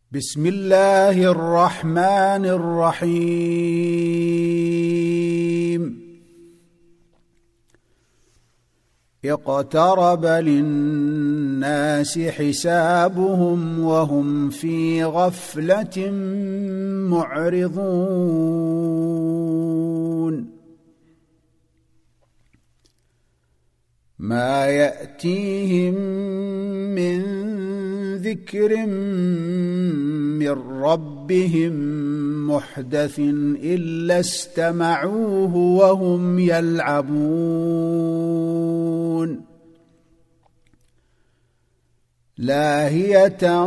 بسم الله الرحمن الرحيم اقترب للناس حسابهم وهم في غفلة معرضون ما يأتيهم من ذكر من ربهم محدث إلا استمعوه وهم يلعبون لاهية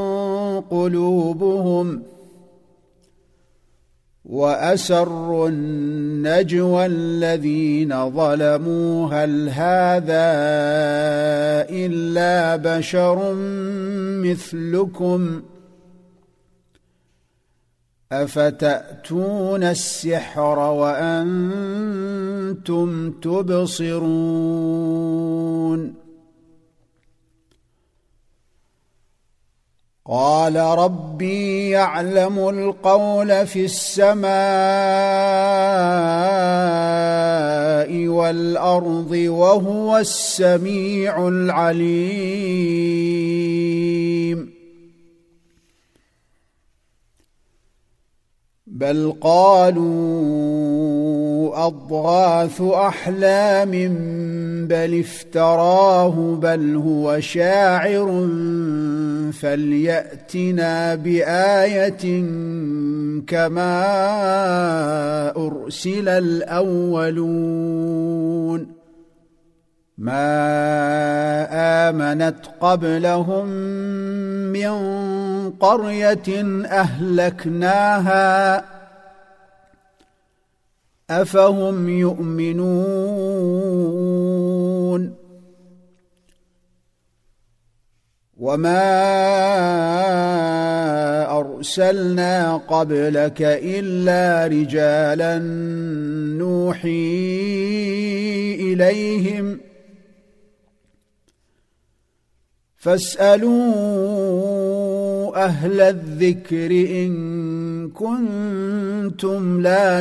قلوبهم وأسروا النجوى الذين ظلموا هل هذا إلا بشر مثلكم أفتأتون السحر وأنتم تبصرون قال ربي يعلم القول في السماء والأرض وهو السميع العليم بل قالوا أضغاث أحلام بل افتراه بل هو شاعر فليأتنا بآية كما أرسل الأولون ما آمنت قبلهم من قرية أهلكناها أفهم يؤمنون وما أرسلنا قبلك إلا رجالا نوحي إليهم فاسألوا أهل الذكر إن كنتم لا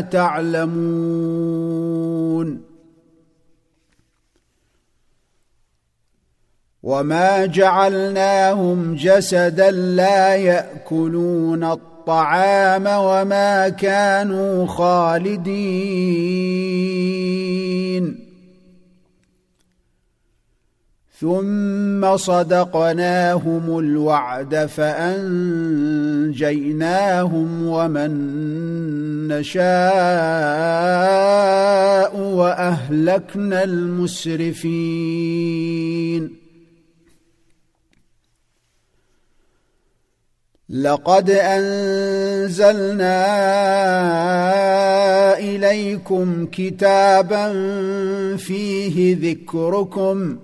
تعلمون وما جعلناهم جسدا لا يأكلون الطعام وما كانوا خالدين ثم صدقناهم الوعد فأنجيناهم ومن نشاء وأهلكنا المسرفين لقد أنزلنا إليكم كتابا فيه ذكركم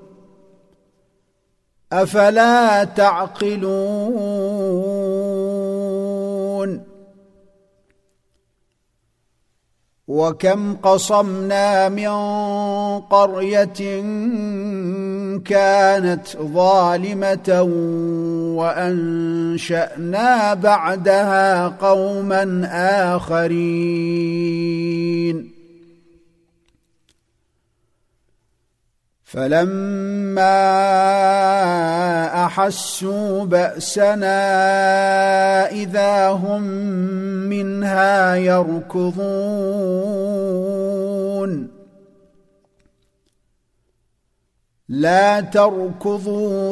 أفلا تعقلون وكم قصمنا من قرية كانت ظالمة وأنشأنا بعدها قوما آخرين فلما أحسوا بأسنا إذا هم منها يركضون لا تركضوا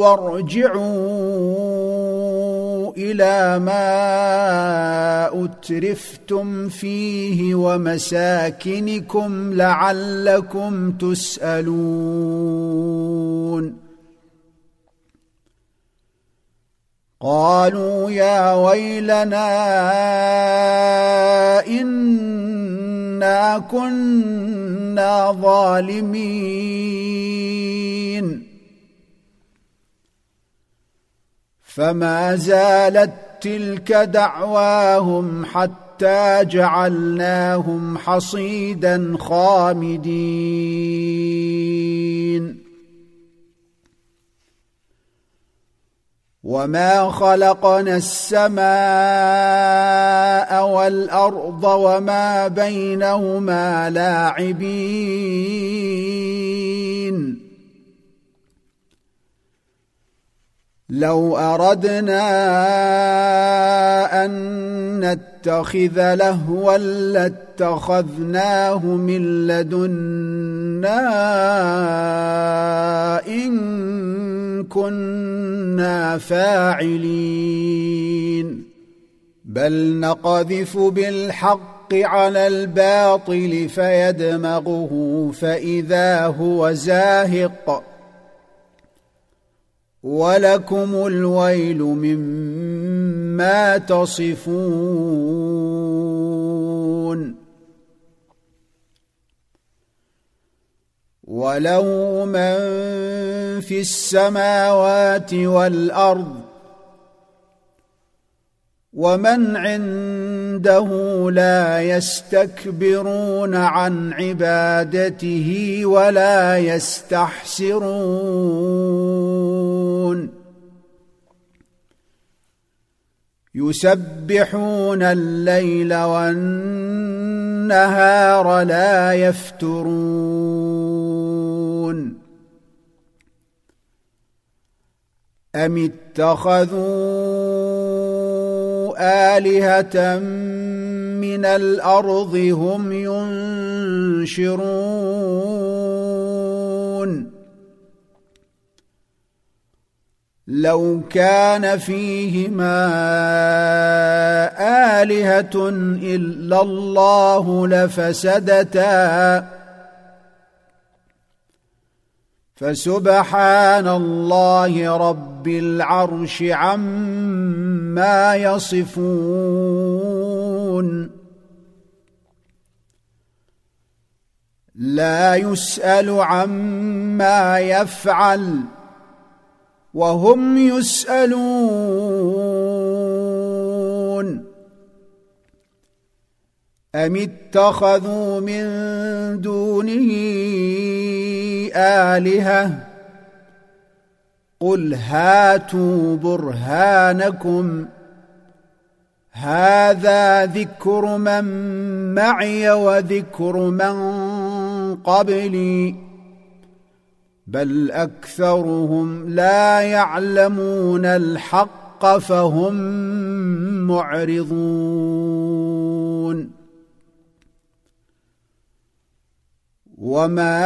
وارجعوا إلى ما أترفتم فيه ومساكنكم لعلكم تسألون قالوا يا ويلنا إنا كنا ظالمين فما زالت تلك دعواهم حتى جعلناهم حصيدا خامدين وما خلقنا السماء والأرض وما بينهما لاعبين لو أردنا أن نتخذ لهوا لاتخذناه من لدنا إن كنا فاعلين بل نقذف بالحق على الباطل فيدمغه فإذا هو زاهق ولكم الويل مما تصفون وله من في السماوات والأرض ومن عنده لا يستكبرون عن عبادته ولا يستحسرون يسبحون الليل والنهار لا يفترون أم اتخذوا آلهة من الأرض هم ينشرون لو كان فيهما آلهة إلا الله لفسدتا فسبحان الله رب العرش عما يصفون لا يسأل عما يفعل وهم يسألون أم اتخذوا من دونه آلهة قل هاتوا برهانكم هذا ذكر من معي وذكر من قبلي بل أكثرهم لا يعلمون الحق فهم معرضون وما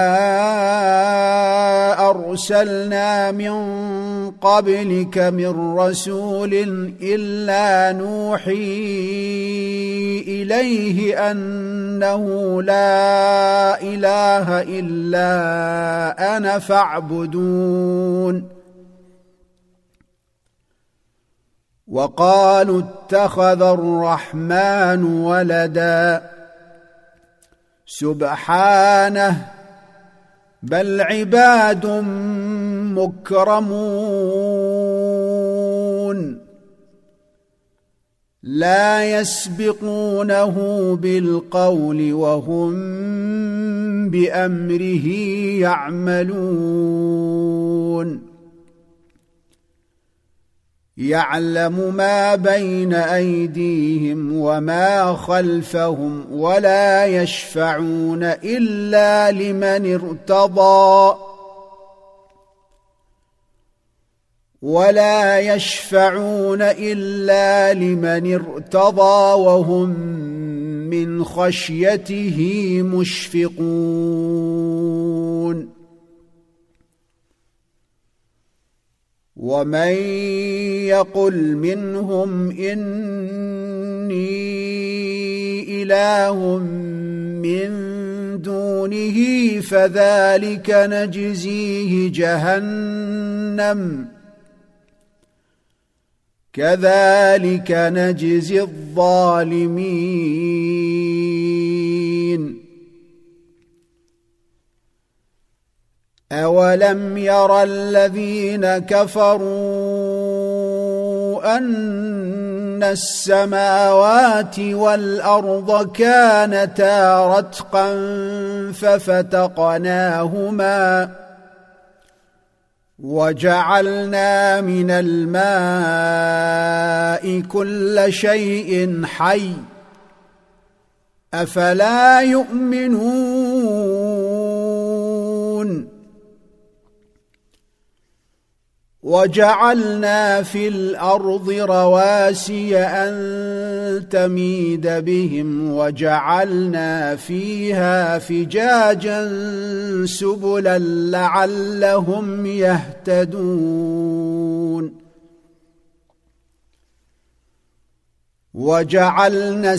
أرسلنا من قبلك من رسول إلا نوحي إليه أنه لا إله إلا أنا فاعبدون وقالوا اتخذ الرحمن ولدا سبحانه بل عباد مكرمون لا يسبقونه بالقول وهم بأمره يعملون يعلم ما بين أيديهم وما خلفهم ولا يشفعون إلا لمن ارتضى وهم من خشيته مشفقون ومن يقل منهم إني إله من دونه فذلك نجزيه جهنم كذلك نجزي الظالمين أولم ير الذين كفروا أن السماوات والأرض كانتا رتقا ففتقناهما وجعلنا من الماء كل شيء حي أفلا يؤمنون وجعلنا في الأرض رواسي أن تميد بهم وجعلنا فيها فجاجا سبلا لعلهم يهتدون وجعلنا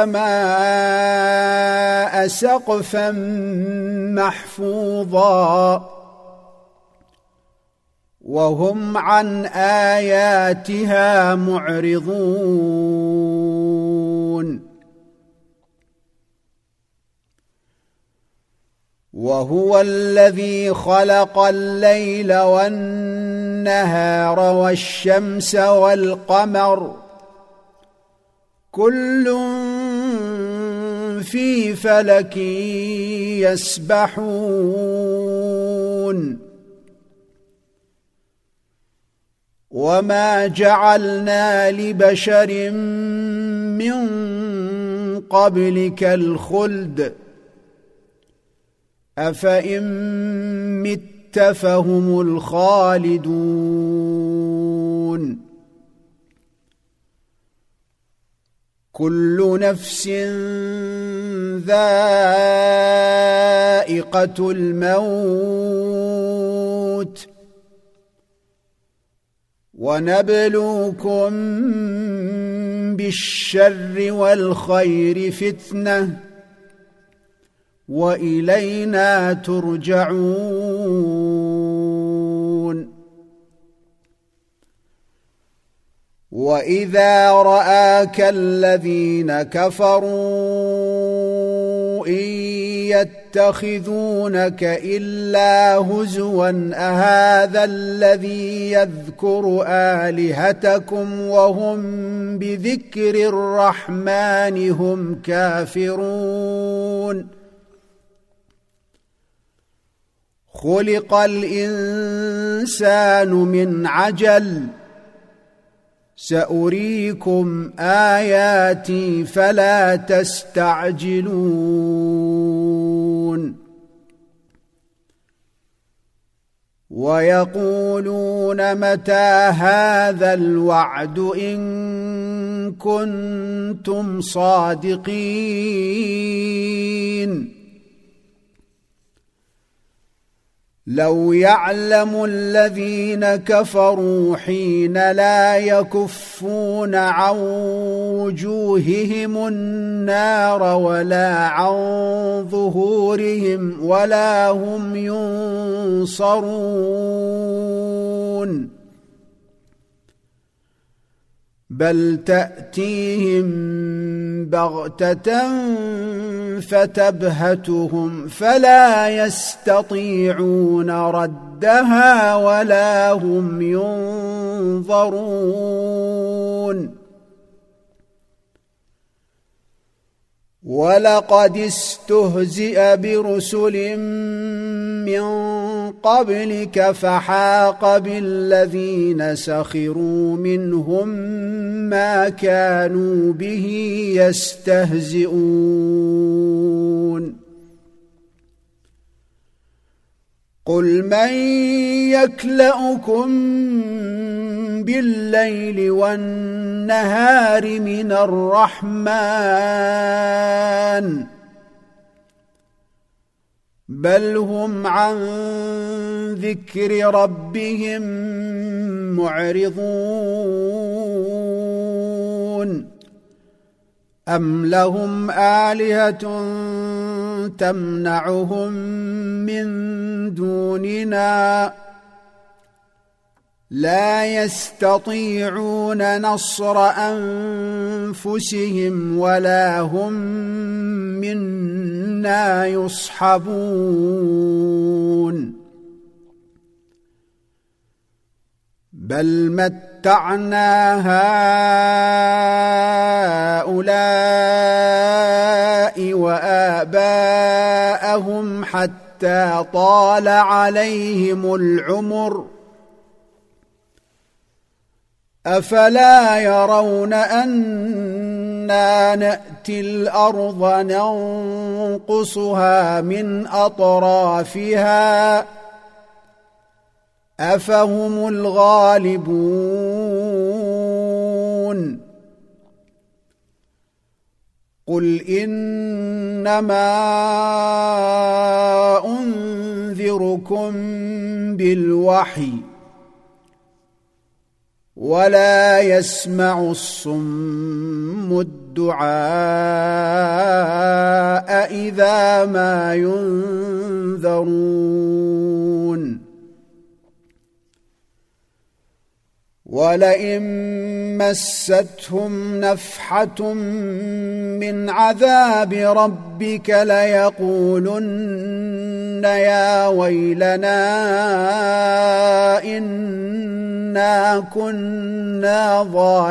السماء سقفا محفوظا وهم عن آياتها معرضون وهو الذي خلق الليل والنهار والشمس والقمر كل في فلك يسبحون وما جعلنا لبشر من قبلك الخلد أفإن مت فهم الخالدون كل نفس ذائقة الموت ونبلوكم بالشر والخير فتنة وإلينا ترجعون وإذا رآك الذين كفروا إن يتخذونك إلا هزوا أهذا الذي يذكر آلهتكم وهم بذكر الرحمن هم كافرون خلق الإنسان من عجل سأريكم آياتي فلا تستعجلون ويقولون متى هذا الوعد إن كنتم صادقين لو يعلم الذين كفروا حين لا يكفون عن وجوههم النار ولا عن ظهورهم ولا هم ينصرون بل تأتيهم بغتة فتبهتهم فلا يستطيعون ردها ولا هم ينظرون ولقد استهزئ برسل من قبلك فحاق بالذين سخروا منهم ما كانوا به يستهزئون قل من يكلؤكم بالليل والنهار من الرحمن بل هم عن ذكر ربهم معرضون أم لهم آلهة تمنعهم من دوننا لا يستطيعون نصر أنفسهم ولا هم منا يصحبون بل متعنا هؤلاء وآباءهم حتى طال عليهم العمر أفلا يرون أنا نأتي الأرض ننقصها من أطرافها أفهم الغالبون قل إنما أنذركم بالوحي ولا يسمع الصم الدعاء إذا ما ينذرون ولئن مستهم نفحة من عذاب ربك ليقولن يا ويلنا إنا كنا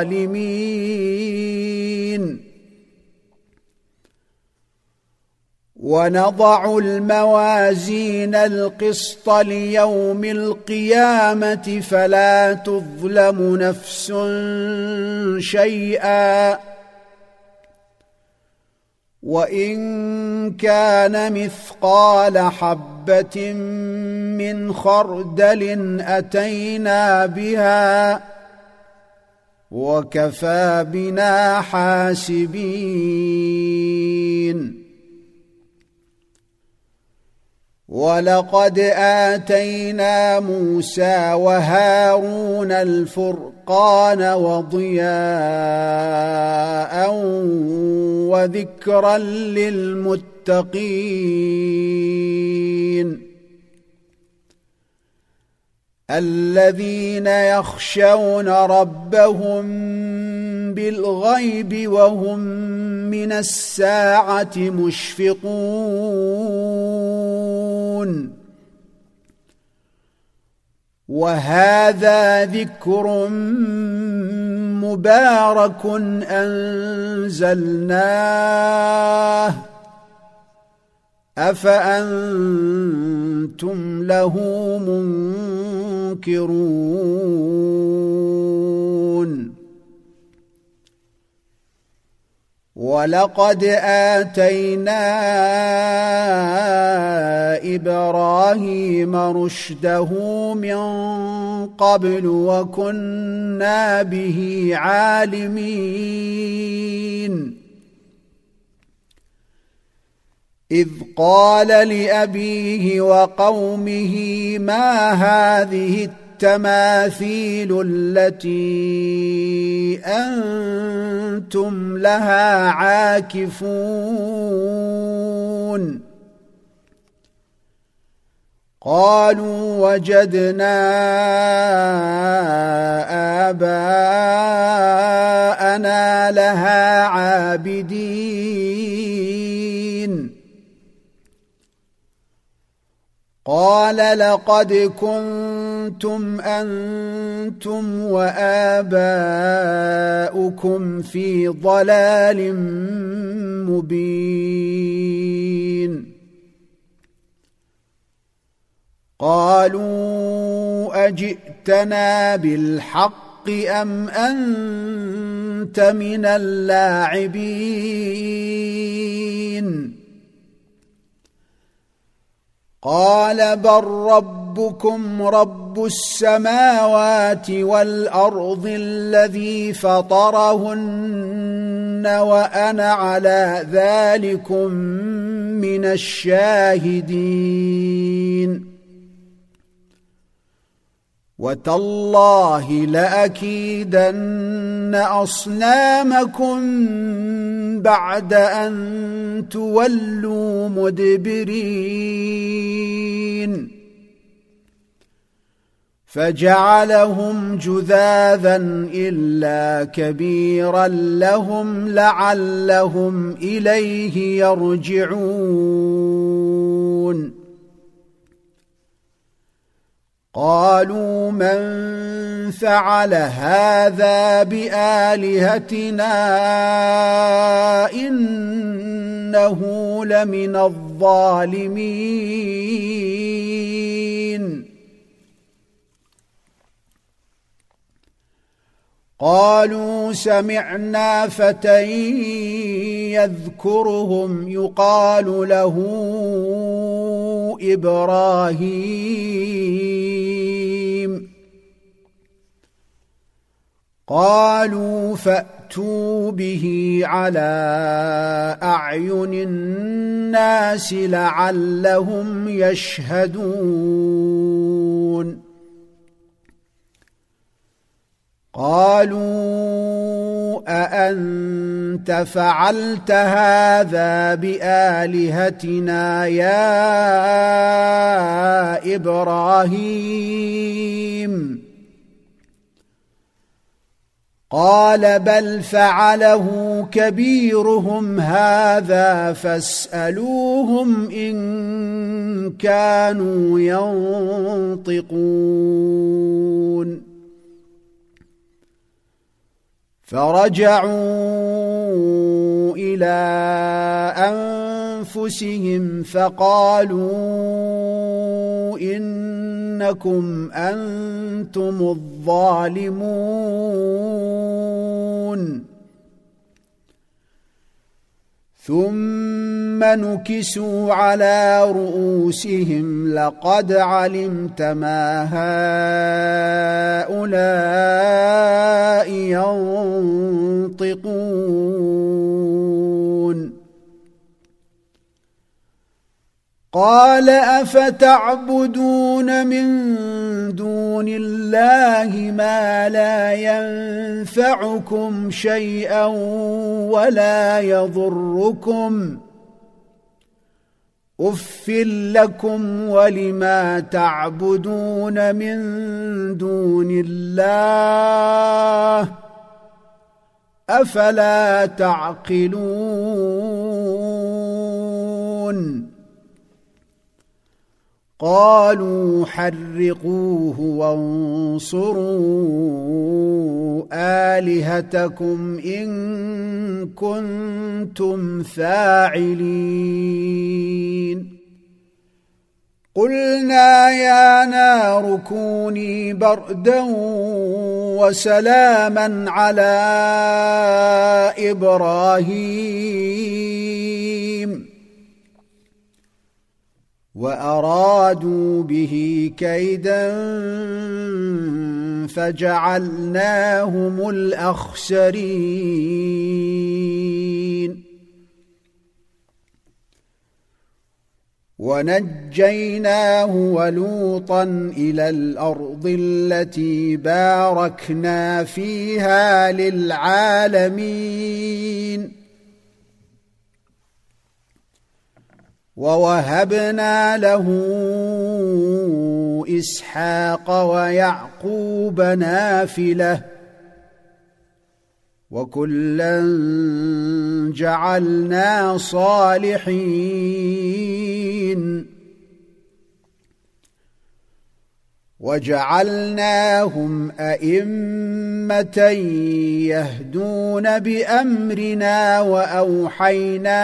ظالمين ونضع الموازين القسط ليوم القيامة فلا تظلم نفس شيئا وإن كان مثقال حبة من خردل أتينا بها وكفى بنا حاسبين ولقد آتينا موسى وهارون الفرقان وضياء وذكرا للمتقين الذين يخشون ربهم بالغيب وهم من الساعة مشفقون وهذا ذكر مبارك أنزلناه أفأنتم له منكرون ولقد آتينا إبراهيم رشده من قبل وكنا به عالمين إذ قال لأبيه وقومه ما هذه التماثيل التي أنتم لها عاكفون قالوا وجدنا آباءنا لها عابدين قال لقد كنتم أنتم وآباؤكم في ضلال مبين قالوا أجئتنا بالحق أم أنت من اللاعبين قال بل ربكم رب السماوات والأرض الذي فطرهن وأنا على ذلكم من الشاهدين وتالله لأكيدن أصنامكم بعد أن تولوا مدبرين فجعلهم جذاذا إلا كبيرا لهم لعلهم إليه يرجعون قالوا من فعل هذا بآلهتنا إنه لمن الظالمين قالوا سمعنا فتى يذكرهم يقال له إبراهيم قالوا فأتوا به على أعين الناس لعلهم يشهدون قالوا أأنت فعلت هذا بآلهتنا يا إبراهيم قال بل فعله كبيرهم هذا فاسألوهم إن كانوا ينطقون فرجعوا إلى أنفسهم فقالوا إنكم أنتم الظالمون ثم نكسوا على رؤوسهم لقد علمت ما هؤلاء ينطقون قال أفتعبدون من دون الله ما لا ينفعكم شيئا ولا يضركم أف لكم ولما تعبدون من دون الله أفلا تعقلون قالوا حرقوه وانصروا آلهتكم إن كنتم فاعلين قلنا يا نار كوني بردا وسلاما على إبراهيم وأرادوا به كيدا فجعلناهم الأخسرين ونجيناه ولوطا إلى الأرض التي باركنا فيها للعالمين ووهبنا له إسحاق ويعقوب نافلة وكلا جعلنا صالحين وجعلناهم أئمة يهدون بأمرنا وأوحينا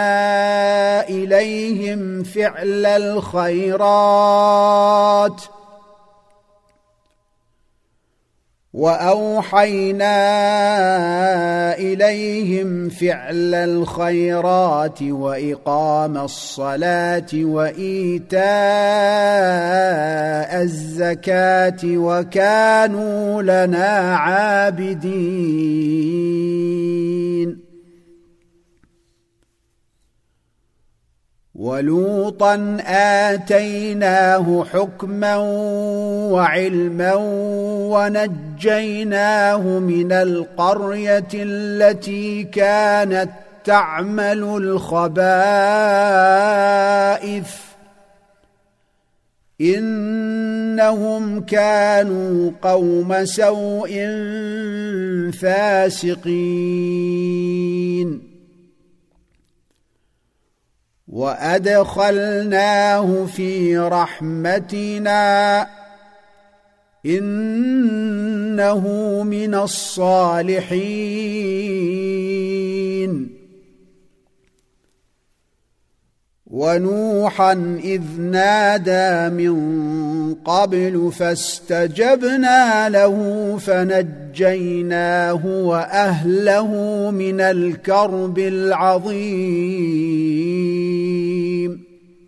إليهم فعل الخيرات وإقام الصلاة وإيتاء الزكاة وكانوا لنا عابدين ولوطا آتيناه حكما وعلما ونجيناه من القرية التي كانت تعمل الخبائث إنهم كانوا قوم سوء فاسقين وأدخلناه في رحمتنا إنه من الصالحين ونوحا إذ نادى من قبل فاستجبنا له فنجيناه وأهله من الكرب العظيم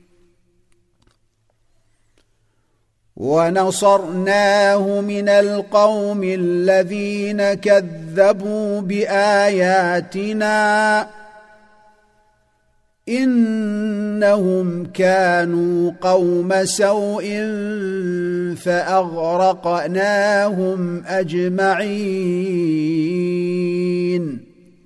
ونصرناه من القوم الذين كذبوا بآياتنا إنهم كانوا قوم سوء فأغرقناهم أجمعين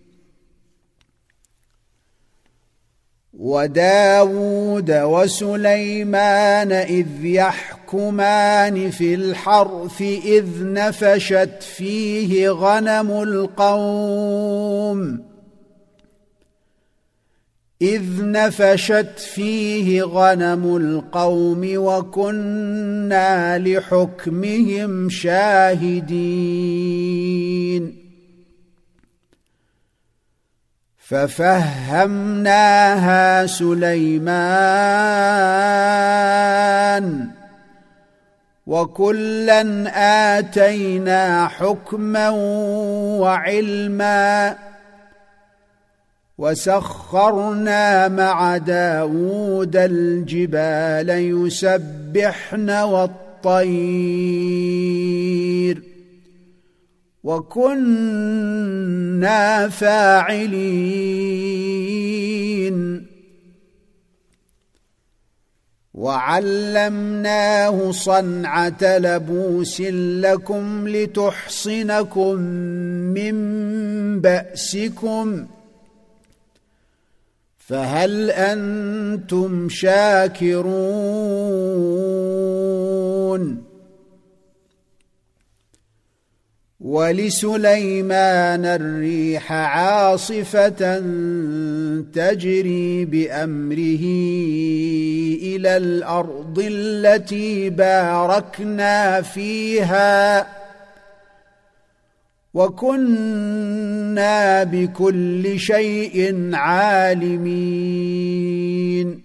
وداود وسليمان إذ يحكمان في الحرث إذ نفشت فيه غنم القوم وكنا لحكمهم شاهدين ففهمناها سليمان وكلا آتينا حكما وعلما وسخرنا مع داود الجبال يسبحن والطير وكنا فاعلين وعلمناه صنعة لبوس لكم لتحصنكم من بأسكم فهل أنتم شاكرون ولسليمان الريح عاصفة تجري بأمره إلى الأرض التي باركنا فيها وكنا بكل شيء عالمين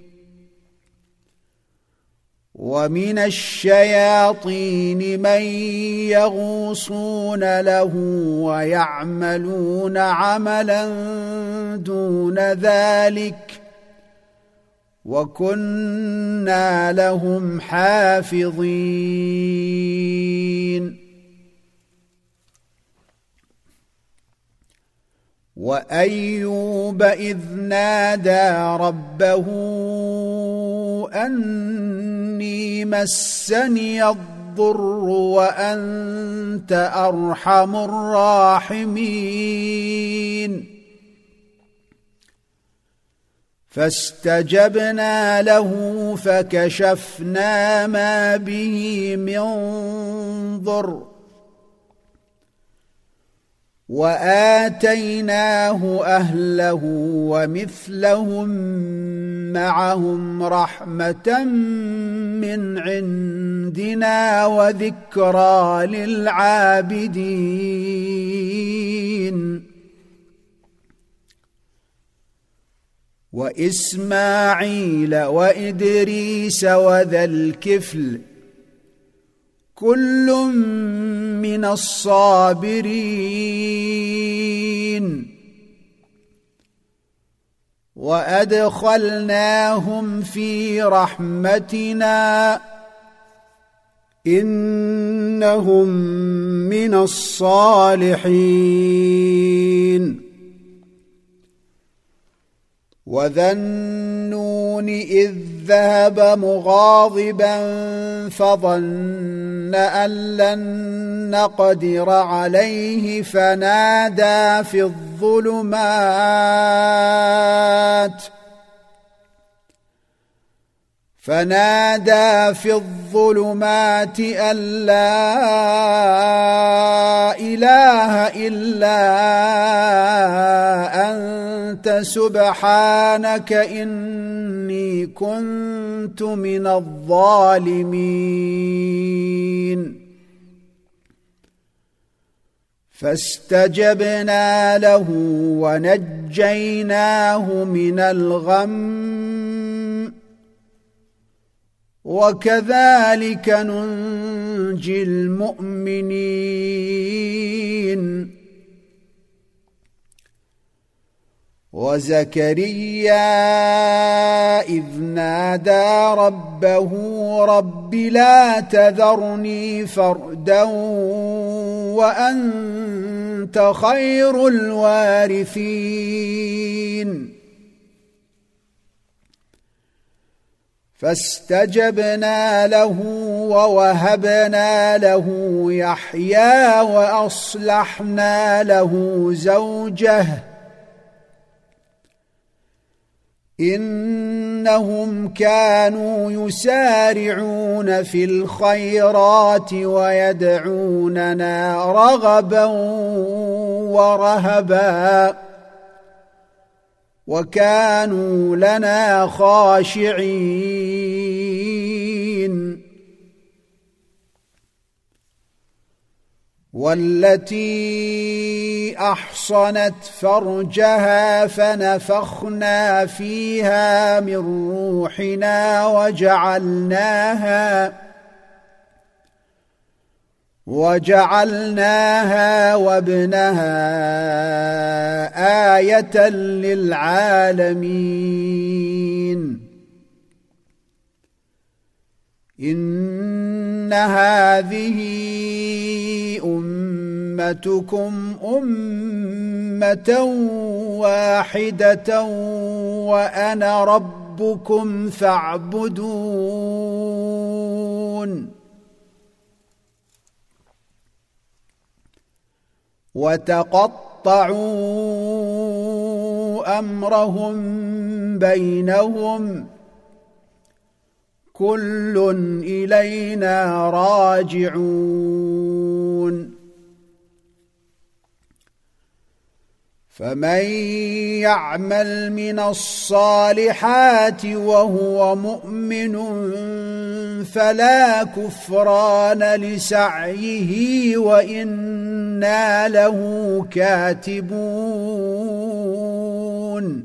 ومن الشياطين من يغوصون له ويعملون عملا دون ذلك وكنا لهم حافظين وأيوب إذ نادى ربه أني مسني الضر وأنت أرحم الراحمين فاستجبنا له فكشفنا ما به من ضر وآتيناه أهله ومثلهم معهم رحمة من عندنا وذكرى للعابدين وإسماعيل وإدريس وذا الكفل كل من الصابرين وأدخلناهم في رحمتنا إنهم من الصالحين وذا النون إذ ذهب مغاضبا فظن أن لن نقدر عليه فنادى في الظلمات أن لا إله إلا أنت سبحانك إني كنت من الظالمين فاستجبنا له ونجيناه من الغم وكذلك ننجي المؤمنين. وزكريا إذ نادى ربه رب لا تذرني فردا وأنت خير الوارثين. فاستجبنا له ووهبنا له يحيى وأصلحنا له زوجه إنهم كانوا يسارعون في الخيرات ويدعوننا رغبا ورهبا وكانوا لنا خاشعين. والتي أحصنت فرجها فنفخنا فيها من روحنا وجعلناها وابنها آية للعالمين. إن هذه أمتكم أمة واحدة وأنا ربكم فاعبدون. وتقطعوا أمرهم بينهم كل إلينا راجعون. فمن يعمل من الصالحات وهو مؤمن فلا كفران لسعيه وإنا له كاتبون.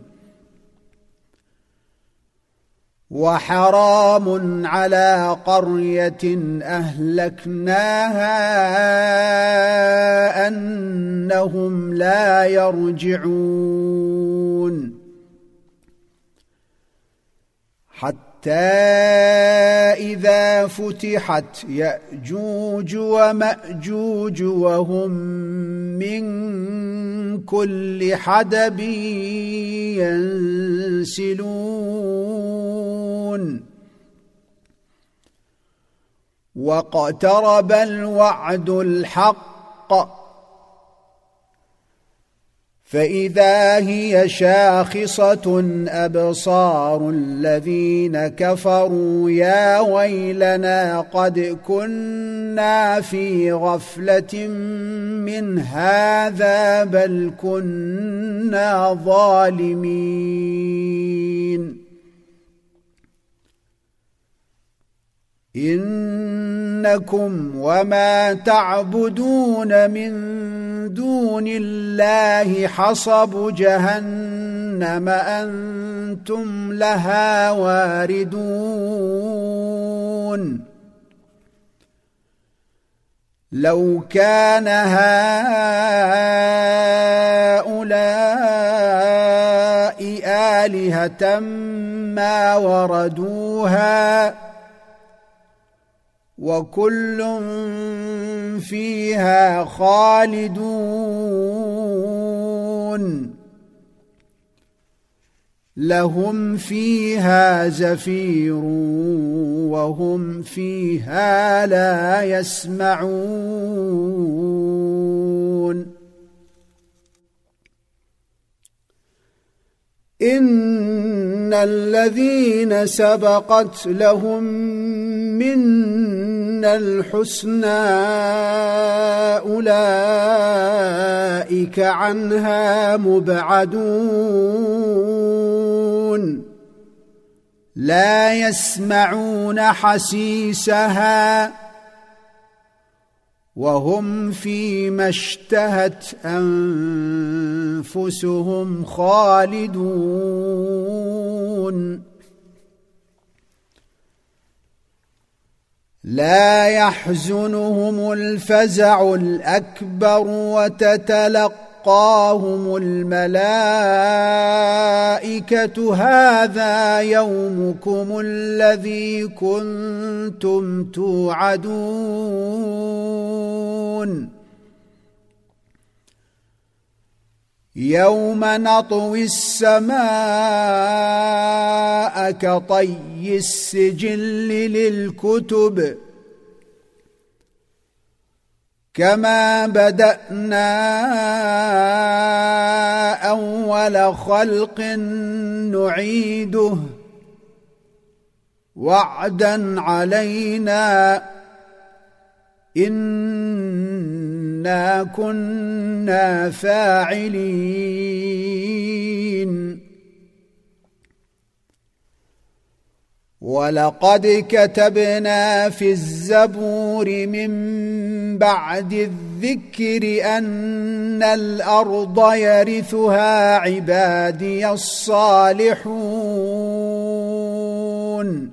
وحرام على قرية أهلكناها أنهم لا يرجعون. حتى إذا فتحت يأجوج ومأجوج وهم من كل حدب ينسلون. واقترب الوعد الحق فإذا هي شاخصة أبصار الذين كفروا يا ويلنا قد كنا في غفلة من هذا بل كنا ظالمين. إنكم وما تعبدون من دون الله حصب جهنم أنتم لها واردون. لو كان هؤلاء آلهة ما وردوها وكل فيها خالدون. لهم فيها زفير وهم فيها لا يسمعون. إن الذين سبقت لهم منا الحسنى أولئك عنها مبعدون. لا يسمعون حسيسها وهم فيما اشتهت أنفسهم خالدون. لا يحزنهم الفزع الأكبر وتتلقاهم الملائكة هذا يومكم الذي كنتم توعدون يوم نطوي السماء كطي السجل للكتب كما بدأنا أول خلق نعيده وعدا علينا إنا كنا فاعلين ولقد كتبنا في الزبور من بعد الذكر أن الأرض يرثها عبادي الصالحون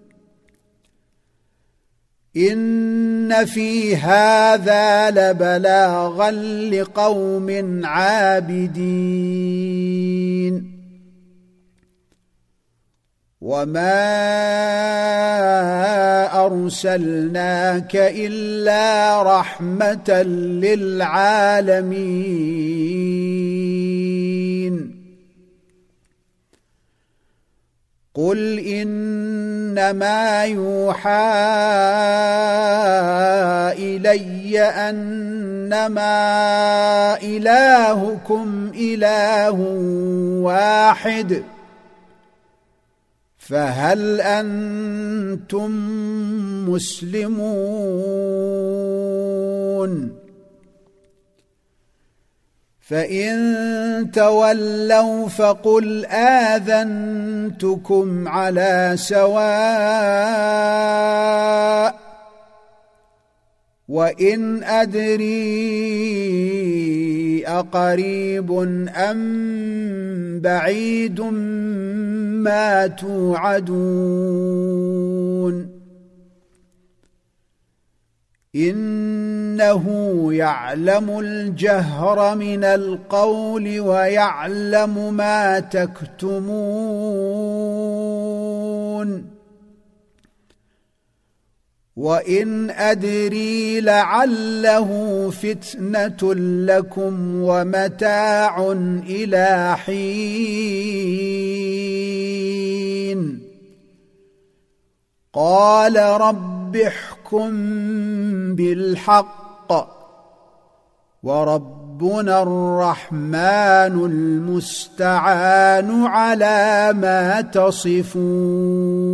إن في هذا لبلاغا لقوم عابدين وما أرسلناك إلا رحمة للعالمين قل إنما يوحى إلي أنما إلهكم إله واحد فهل أنتم مسلمون فإن تولوا فقل آذنتكم على سواء وإن أدري أقريب أم بعيد ما توعدون إنه يعلم الجهر من القول ويعلم ما تكتمون وإن أدري لعله فتنة لكم ومتاع إلى حين قال رب احكم بالحق وربنا الرحمن المستعان على ما تصفون